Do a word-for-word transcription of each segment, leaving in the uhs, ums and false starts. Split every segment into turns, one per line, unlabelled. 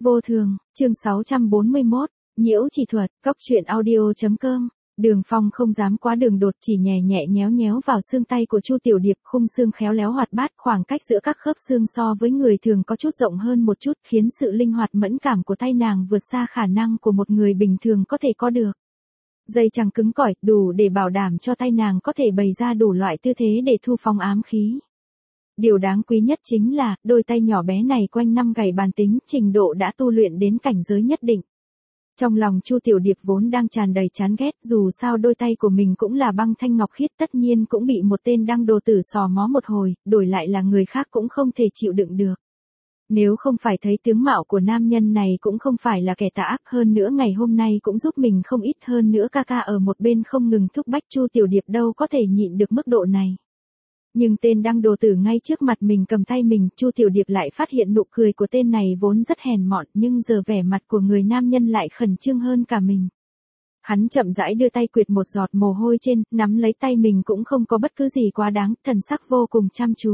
Vô thường, chương sáu trăm bốn mươi mốt, nhiễu chỉ thuật, cóc truyện audio.com. Đường Phong không dám quá đường đột, chỉ nhẹ nhẹ nhéo nhéo vào xương tay của Chu Tiểu Điệp, khung xương khéo léo hoạt bát, khoảng cách giữa các khớp xương so với người thường có chút rộng hơn một chút, khiến sự linh hoạt mẫn cảm của tay nàng vượt xa khả năng của một người bình thường có thể có được. Dây chằng cứng cỏi, đủ để bảo đảm cho tay nàng có thể bày ra đủ loại tư thế để thu phóng ám khí. Điều đáng quý nhất chính là, đôi tay nhỏ bé này quanh năm gảy bàn tính, trình độ đã tu luyện đến cảnh giới nhất định. Trong lòng Chu Tiểu Điệp vốn đang tràn đầy chán ghét, dù sao đôi tay của mình cũng là băng thanh ngọc khiết, tất nhiên cũng bị một tên đăng đồ tử sò mó một hồi, đổi lại là người khác cũng không thể chịu đựng được. Nếu không phải thấy tướng mạo của nam nhân này cũng không phải là kẻ tà ác, hơn nữa ngày hôm nay cũng giúp mình không ít, hơn nữa ca ca ở một bên không ngừng thúc bách, Chu Tiểu Điệp đâu có thể nhịn được mức độ này. Nhưng tên đăng đồ tử ngay trước mặt mình cầm tay mình, Chu Tiểu Điệp lại phát hiện nụ cười của tên này vốn rất hèn mọn, nhưng giờ vẻ mặt của người nam nhân lại khẩn trương hơn cả mình. Hắn chậm rãi đưa tay quệt một giọt mồ hôi trên, nắm lấy tay mình cũng không có bất cứ gì quá đáng, thần sắc vô cùng chăm chú.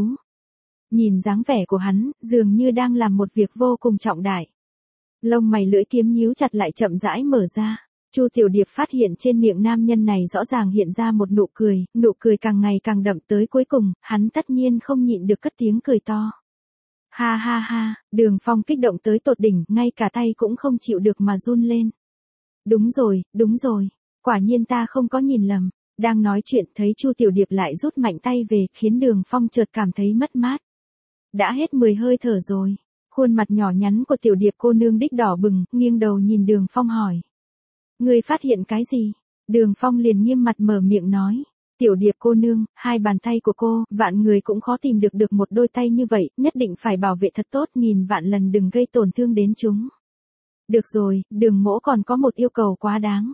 Nhìn dáng vẻ của hắn, dường như đang làm một việc vô cùng trọng đại. Lông mày lưỡi kiếm nhíu chặt lại chậm rãi mở ra. Chu Tiểu Điệp phát hiện trên miệng nam nhân này rõ ràng hiện ra một nụ cười, nụ cười càng ngày càng đậm, tới cuối cùng, hắn tất nhiên không nhịn được cất tiếng cười to. Ha ha ha, Đường Phong kích động tới tột đỉnh, ngay cả tay cũng không chịu được mà run lên. Đúng rồi, đúng rồi, quả nhiên ta không có nhìn lầm. Đang nói chuyện thấy Chu Tiểu Điệp lại rút mạnh tay về, khiến Đường Phong chợt cảm thấy mất mát. Đã hết mười hơi thở rồi. Khuôn mặt nhỏ nhắn của Tiểu Điệp cô nương đích đỏ bừng, nghiêng đầu nhìn Đường Phong hỏi. Ngươi phát hiện cái gì? Đường Phong liền nghiêm mặt mở miệng nói. Tiểu Điệp cô nương, hai bàn tay của cô, vạn người cũng khó tìm được được một đôi tay như vậy, nhất định phải bảo vệ thật tốt, nghìn vạn lần đừng gây tổn thương đến chúng. Được rồi, Đường mỗ còn có một yêu cầu quá đáng.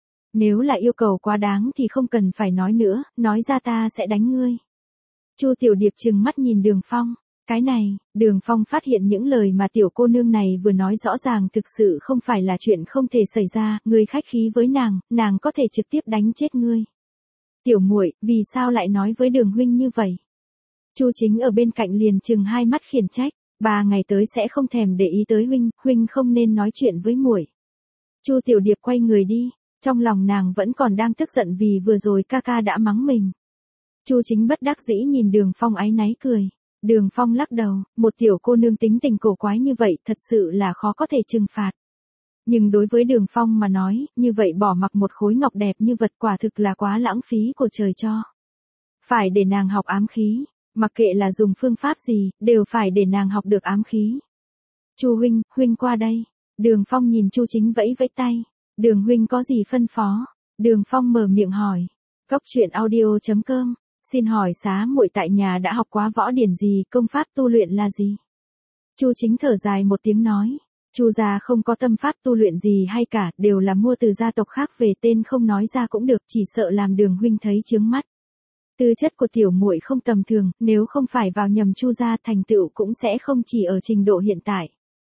Nếu là yêu cầu quá đáng thì không cần phải nói nữa, nói ra ta sẽ đánh ngươi. Chu Tiểu Điệp trừng mắt nhìn Đường Phong. Cái này, Đường Phong phát hiện những lời mà tiểu cô nương này vừa nói rõ ràng thực sự không phải là chuyện không thể xảy ra, ngươi khách khí với nàng, nàng có thể trực tiếp đánh chết ngươi. Tiểu muội, vì sao lại nói với Đường huynh như vậy? Chu Chính ở bên cạnh liền trừng hai mắt khiển trách, ba ngày tới sẽ không thèm để ý tới huynh, huynh không nên nói chuyện với muội. Chu Tiểu Điệp quay người đi, trong lòng nàng vẫn còn đang tức giận vì vừa rồi ca ca đã mắng mình. Chu Chính bất đắc dĩ nhìn Đường Phong áy náy cười. Đường Phong lắc đầu, một tiểu cô nương tính tình cổ quái như vậy thật sự là khó có thể trừng phạt. Nhưng đối với Đường Phong mà nói, như vậy bỏ mặc một khối ngọc đẹp như vật quả thực là quá lãng phí của trời cho. Phải để nàng học ám khí, mặc kệ là dùng phương pháp gì, đều phải để nàng học được ám khí. Chu huynh, huynh qua đây. Đường Phong nhìn Chu Chính vẫy vẫy tay. Đường huynh có gì phân phó? Đường Phong mở miệng hỏi. Cóc truyện audio.com. Xin hỏi xá muội tại nhà đã học quá võ điển gì, công pháp tu luyện là gì? Chu Chính thở dài một tiếng nói, Chu gia không có tâm pháp tu luyện gì hay cả, đều là mua từ gia tộc khác về, tên không nói ra cũng được, chỉ sợ làm Đường huynh thấy chướng mắt. Tư chất của tiểu muội không tầm thường, nếu không phải vào nhầm Chu gia, thành tựu cũng sẽ không chỉ ở trình độ hiện tại.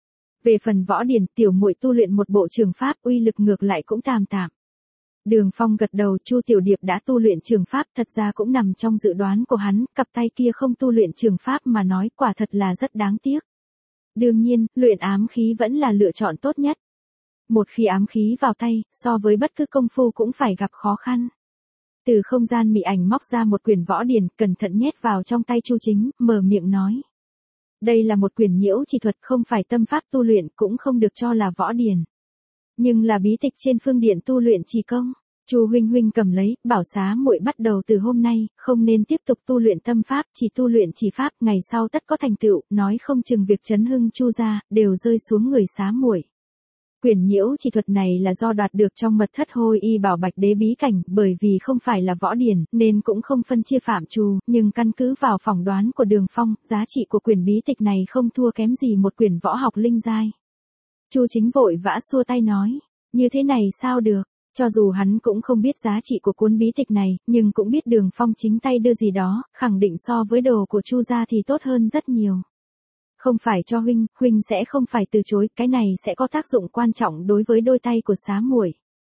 Về phần võ điển, tiểu muội tu luyện một bộ trường pháp, uy lực ngược lại cũng tạm tạm. Đường Phong gật đầu, Chu Tiểu Điệp đã tu luyện trường pháp, thật ra cũng nằm trong dự đoán của hắn, cặp tay kia không tu luyện trường pháp mà nói, quả thật là rất đáng tiếc. Đương nhiên, luyện ám khí vẫn là lựa chọn tốt nhất. Một khi ám khí vào tay, so với bất cứ công phu cũng phải gặp khó khăn. Từ không gian mị ảnh móc ra một quyển võ điển, cẩn thận nhét vào trong tay Chu Chính, mở miệng nói. Đây là một quyển nhiễu chỉ thuật, không phải tâm pháp tu luyện, cũng không được cho là võ điển. Nhưng là bí tịch trên phương điện tu luyện chỉ công. Chu huynh huynh cầm lấy, bảo xá muội bắt đầu từ hôm nay, không nên tiếp tục tu luyện tâm pháp, chỉ tu luyện chỉ pháp, ngày sau tất có thành tựu, nói không chừng việc chấn hưng Chu gia đều rơi xuống người xá muội. Quyển nhiễu chỉ thuật này là do đoạt được trong mật thất Hôi Y Bảo Bạch Đế bí cảnh, bởi vì không phải là võ điển, nên cũng không phân chia phạm trù, nhưng căn cứ vào phỏng đoán của Đường Phong, giá trị của quyển bí tịch này không thua kém gì một quyển võ học linh giai. Chu Chính vội vã xua tay nói, như thế này sao được, cho dù hắn cũng không biết giá trị của cuốn bí tịch này, nhưng cũng biết Đường Phong chính tay đưa gì đó, khẳng định so với đồ của Chu gia thì tốt hơn rất nhiều. Không phải cho huynh, huynh sẽ không phải từ chối, cái này sẽ có tác dụng quan trọng đối với đôi tay của xá muội.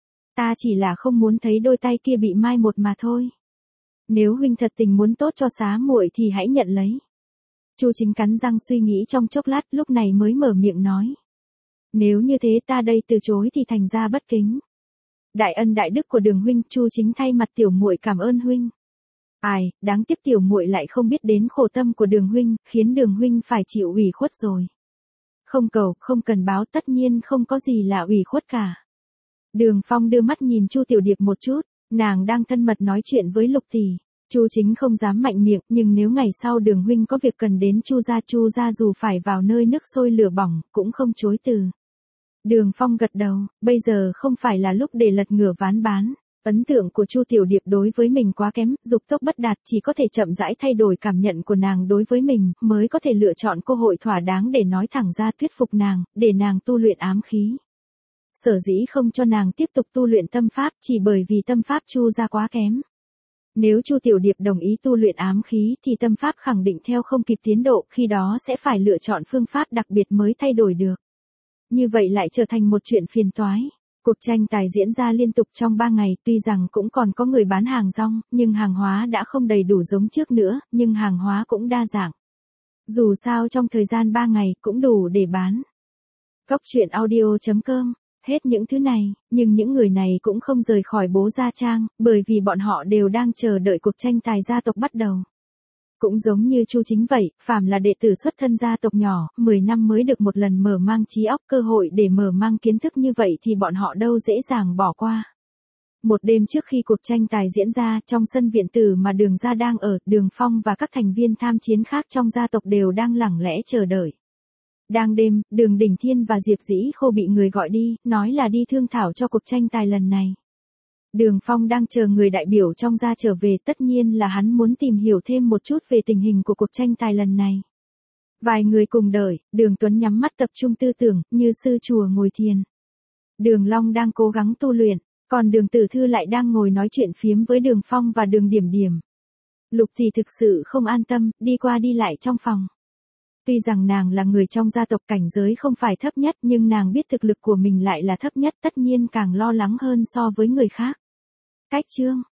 Ta chỉ là không muốn thấy đôi tay kia bị mai một mà thôi. Nếu huynh thật tình muốn tốt cho xá muội thì hãy nhận lấy. Chu Chính cắn răng suy nghĩ trong chốc lát, lúc này mới mở miệng nói. Nếu như thế ta đây từ chối thì thành ra bất kính. Đại ân đại đức của Đường huynh, Chu Chính thay mặt tiểu muội cảm ơn huynh. Ai, đáng tiếc tiểu muội lại không biết đến khổ tâm của Đường huynh, khiến Đường huynh phải chịu ủy khuất rồi. Không cầu, không cần báo, tất nhiên không có gì là ủy khuất cả. Đường Phong đưa mắt nhìn Chu Tiểu Điệp một chút, nàng đang thân mật nói chuyện với Lục tỷ. Chu Chính không dám mạnh miệng, nhưng nếu ngày sau Đường huynh có việc cần đến Chu gia, Chu gia dù phải vào nơi nước sôi lửa bỏng, cũng không chối từ. Đường Phong gật đầu, bây giờ không phải là lúc để lật ngửa ván bán. Ấn tượng của Chu Tiểu Điệp đối với mình quá kém, dục tốc bất đạt, chỉ có thể chậm rãi thay đổi cảm nhận của nàng đối với mình, mới có thể lựa chọn cơ hội thỏa đáng để nói thẳng ra thuyết phục nàng, để nàng tu luyện ám khí. Sở dĩ không cho nàng tiếp tục tu luyện tâm pháp chỉ bởi vì tâm pháp Chu gia quá kém. Nếu Chu Tiểu Điệp đồng ý tu luyện ám khí thì tâm pháp khẳng định theo không kịp tiến độ, khi đó sẽ phải lựa chọn phương pháp đặc biệt mới thay đổi được. Như vậy lại trở thành một chuyện phiền toái. Cuộc tranh tài diễn ra liên tục trong ba ngày, tuy rằng cũng còn có người bán hàng rong, nhưng hàng hóa đã không đầy đủ giống trước nữa, nhưng hàng hóa cũng đa dạng. Dù sao trong thời gian ba ngày cũng đủ để bán. Cóc truyện audio chấm com. Hết những thứ này, nhưng những người này cũng không rời khỏi Bố Gia Trang, bởi vì bọn họ đều đang chờ đợi cuộc tranh tài gia tộc bắt đầu. Cũng giống như Chu Chính vậy, phàm là đệ tử xuất thân gia tộc nhỏ, mười năm mới được một lần mở mang trí óc, cơ hội để mở mang kiến thức như vậy thì bọn họ đâu dễ dàng bỏ qua. Một đêm trước khi cuộc tranh tài diễn ra, trong sân viện tử mà Đường gia đang ở, Đường Phong và các thành viên tham chiến khác trong gia tộc đều đang lẳng lẽ chờ đợi. Đang đêm, Đường Đỉnh Thiên và Diệp Dĩ Khô bị người gọi đi, nói là đi thương thảo cho cuộc tranh tài lần này. Đường Phong đang chờ người đại biểu trong gia trở về, tất nhiên là hắn muốn tìm hiểu thêm một chút về tình hình của cuộc tranh tài lần này. Vài người cùng đợi, Đường Tuấn nhắm mắt tập trung tư tưởng, như sư chùa ngồi thiền. Đường Long đang cố gắng tu luyện, còn Đường Tử Thư lại đang ngồi nói chuyện phiếm với Đường Phong và Đường Điểm Điểm. Lục thì thực sự không an tâm, đi qua đi lại trong phòng. Tuy rằng nàng là người trong gia tộc, cảnh giới không phải thấp nhất, nhưng nàng biết thực lực của mình lại là thấp nhất, tất nhiên càng lo lắng hơn so với người khác. Cách chương